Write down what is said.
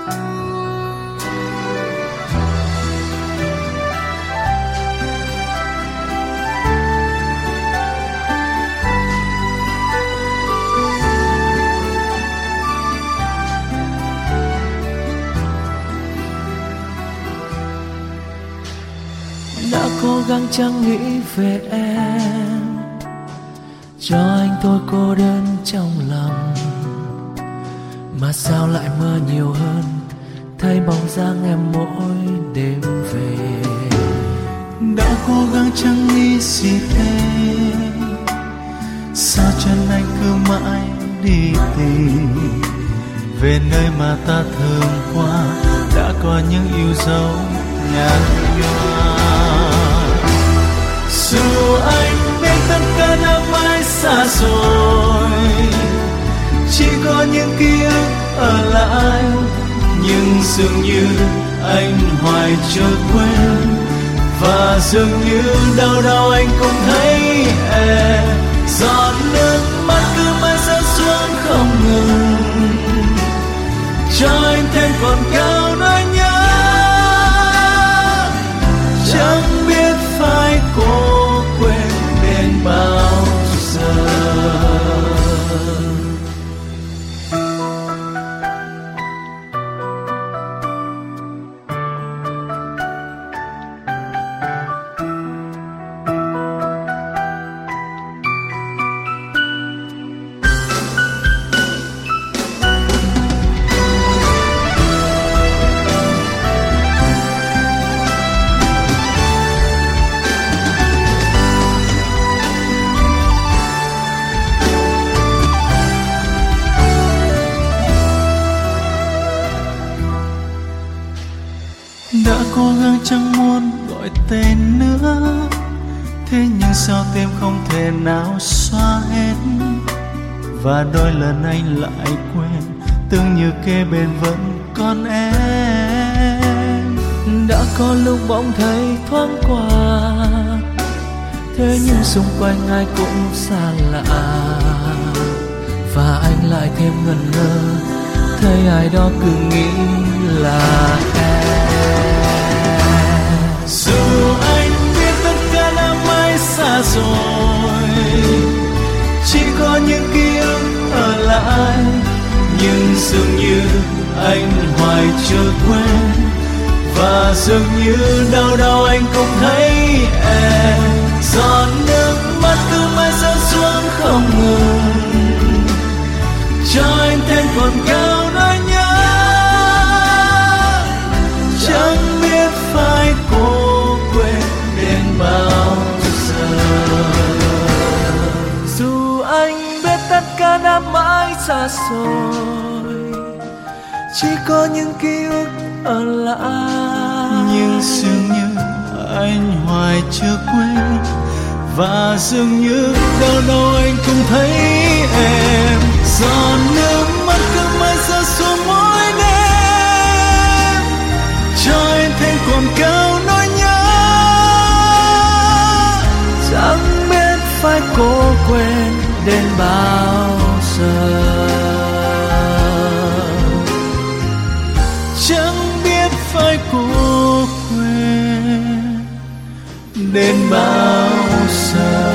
Đã cố gắng chẳng nghĩ về em, cho anh tôi cô đơn trong lòng, mà sao lại mơ nhiều hơn, thấy bóng dáng em mỗi đêm về. Đã cố gắng chẳng nghĩ gì thêm, sao chân anh cứ mãi đi tìm về nơi mà ta thường qua, đã có những yêu dấu nhạt nhòa. Dù anh biết tất cả đã mãi xa rồi, chỉ có những ký ức ở lại, nhưng dường như anh hoài chưa quên, và dường như đâu đâu anh cũng thấy em. Giọt nước mắt cứ mãi rơi xuống không ngừng, cho anh thêm còn cao nỗi nhớ. Chẳng biết phải cố quên đến bao giờ. Đã cố gắng chẳng muốn gọi tên nữa, thế nhưng sao tim không thể nào xóa hết, và đôi lần anh lại quên, tưởng như kế bên vẫn còn em. Đã có lúc bỗng thấy thoáng qua, thế nhưng xung quanh ai cũng xa lạ, và anh lại thêm ngẩn ngơ, thấy ai đó cứ nghĩ là em. Dù anh biết tất cả đã mãi xa rồi, chỉ có những ký ức ở lại, nhưng dường như anh hoài chưa quên, và dường như đâu đâu anh cũng thấy em. Giọt nước mắt cứ mãi rơi xuống không ngừng, cho anh thêm còn cao nỗi nhớ. Chẳng biết phải cố quên đến bao giờ. Dù anh biết tất cả đã mãi xa rồi, chỉ có những ký ức ở lại, nhưng dường như anh hoài chưa quên, và dường như đâu đâu anh cũng thấy em. Giọt nước mắt cứ mãi rơi xuống mỗi đêm, cho anh thêm còn cao nỗi nhớ. chẳng biết phải cố quên đến bao giờ. Chẳng biết phải cố quên đến bao giờ.